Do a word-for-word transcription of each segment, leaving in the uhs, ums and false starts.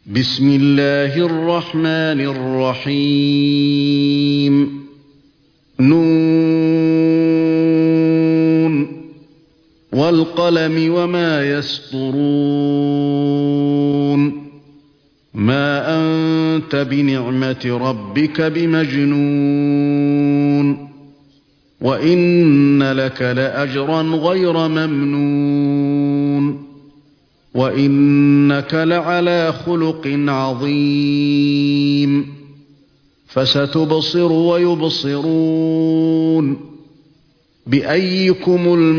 بسم الله الرحمن الرحيم. نون والقلم وما يسطرون. ما أنت بنعمة ربك بمجنون وإن لك لأجرا غير ممنون وإنك لعلى خلق عظيم. فستبصر ويبصرون بأيكم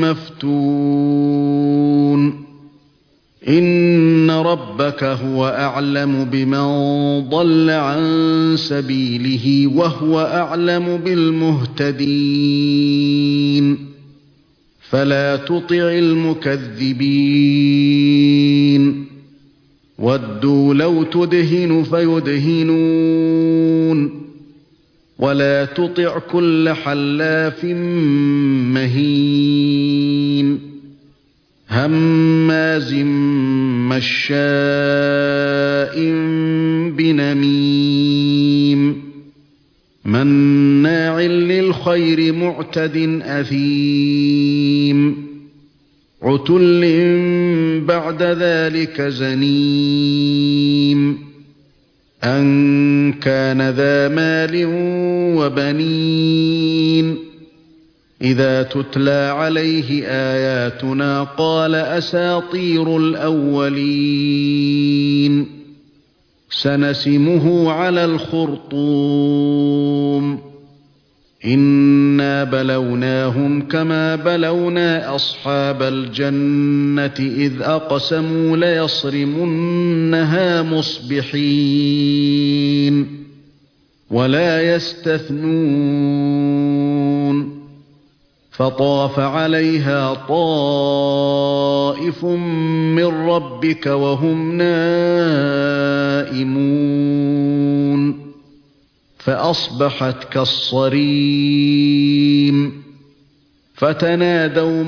المفتون. إن ربك هو أعلم بمن ضل عن سبيله وهو أعلم بالمهتدين. فلا تطع المكذبين. ودوا لو تدهن فيدهنون ولا تطع كل حلاف مهين هماز مشاء بنميم مناع للخير معتد أثيم عتل بعد ذلك زنيم أن كان ذا مال وبنين. إذا تتلى عليه آياتنا قال أساطير الأولين. سنسمه على الخرطوم. إنا بلوناهم كما بلونا أصحاب الجنة إذ أقسموا ليصرمنها مصبحين ولا يستثنون. فطاف عليها طائف من ربك وهم نائمون فأصبحت كالصريم. فتنادوا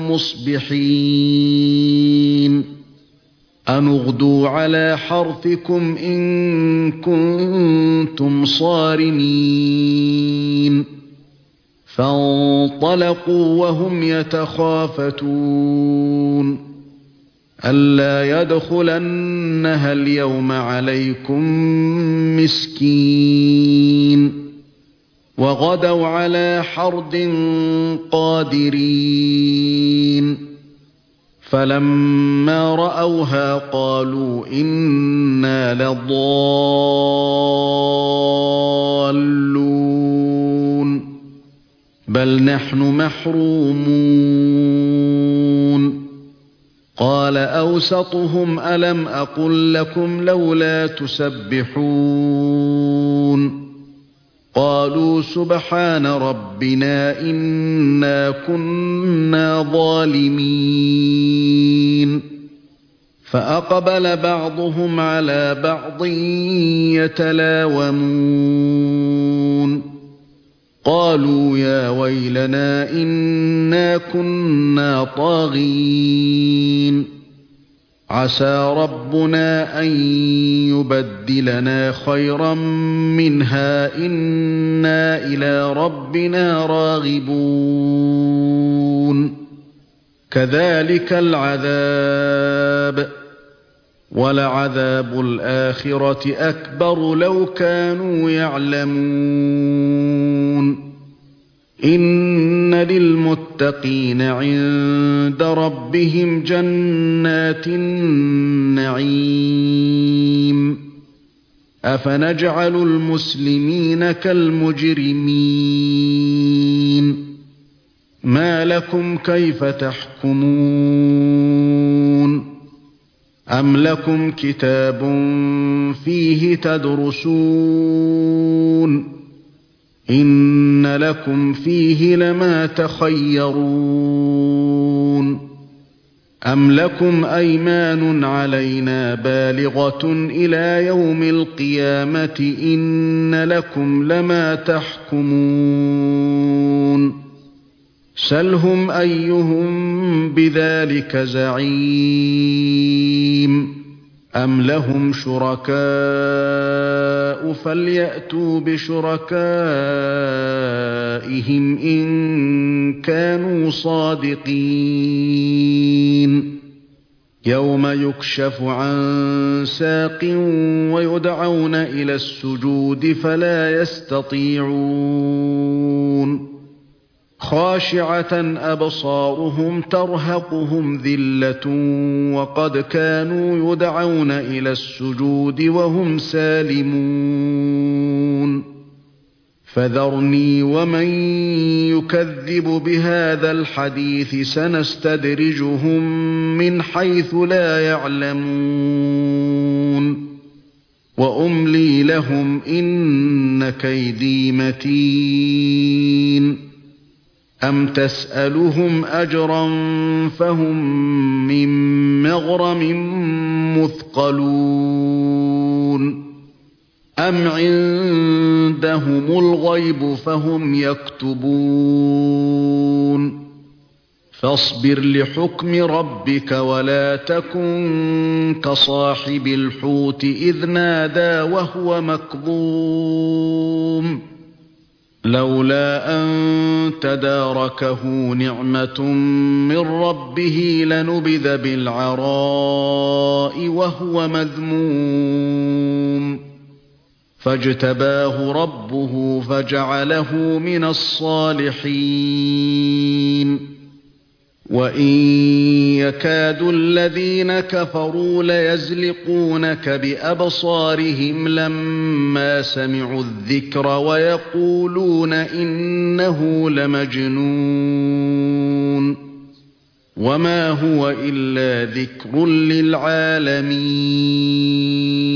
مصبحين أن اغدوا على حرثكم إن كنتم صارمين. فانطلقوا وهم يتخافتون ألا يدخلنها اليوم عليكم مسكين. وغدوا على حرد قادرين. فلما رأوها قالوا إنا لضالون بل نحن محرومون. قال أوسطهم ألم أقل لكم لولا تسبحون. قالوا سبحان ربنا إنا كنا ظالمين. فأقبل بعضهم على بعض يتلاومون قالوا يا ويلنا إنا كنا طاغين. عسى ربنا أن يبدلنا خيرا منها إنا إلى ربنا راغبون. كذلك العذاب ولعذاب الآخرة أكبر لو كانوا يعلمون. إن للمتقين عند ربهم جنات النعيم. أفنجعل المسلمين كالمجرمين. ما لكم كيف تحكمون. أم لكم كتاب فيه تدرسون إن لكم فيه لما تخيرون. أم لكم أيمان علينا بالغة إلى يوم القيامة إن لكم لما تحكمون. سلهم أيهم بذلك زعيم. أَمْ لَهُمْ شُرَكَاءُ فَلْيَأْتُوا بِشُرَكَائِهِمْ إِن كَانُوا صَادِقِينَ يَوْمَ يُكْشَفُ عَن سَاقٍ وَيُدْعَوْنَ إِلَى السُّجُودِ فَلَا يَسْتَطِيعُونَ خَاشِعَةً أَبْصَارُهُمْ تَرْهَقُهُمْ ذِلَّةٌ وَقَدْ كَانُوا يُدْعَوْنَ إِلَى السُّجُودِ وَهُمْ سَالِمُونَ فَذَرْنِي وَمَن يُكَذِّبُ بِهَذَا الْحَدِيثِ سَنَسْتَدْرِجُهُم مِّنْ حَيْثُ لَا يَعْلَمُونَ وَأُمْلِي لَهُمْ إِنَّ كَيْدِي مَتِينٌ أَمْ تَسْأَلُهُمْ أَجْرًا فَهُم مِّن مَّغْرَمٍ مُّثْقَلُونَ أَمْ عِندَهُمُ الْغَيْبُ فَهُمْ يَكْتُبُونَ فَاصْبِرْ لِحُكْمِ رَبِّكَ وَلَا تَكُن كَصَاحِبِ الْحُوتِ إِذْ نَادَىٰ وَهُوَ مَكْظُومٌ لَوْلَا أَن تَدَارَكَهُ نِعْمَةٌ مِّن رَّبِّهِ لَنُبِذَ بِالْعَرَاءِ وَهُوَ مَذْمُومٌ فَاجْتَبَاهُ رَبُّهُ فَجَعَلَهُ مِنَ الصَّالِحِينَ وَإِن يَكَادُ الَّذِينَ كَفَرُوا لَيَزْلِقُونَكَ بِأَبْصَارِهِمْ لَمَّا سَمِعُوا الذِّكْرَ وَيَقُولُونَ إِنَّهُ لَمَجْنُونٌ وَمَا هُوَ إِلَّا ذِكْرٌ لِّلْعَالَمِينَ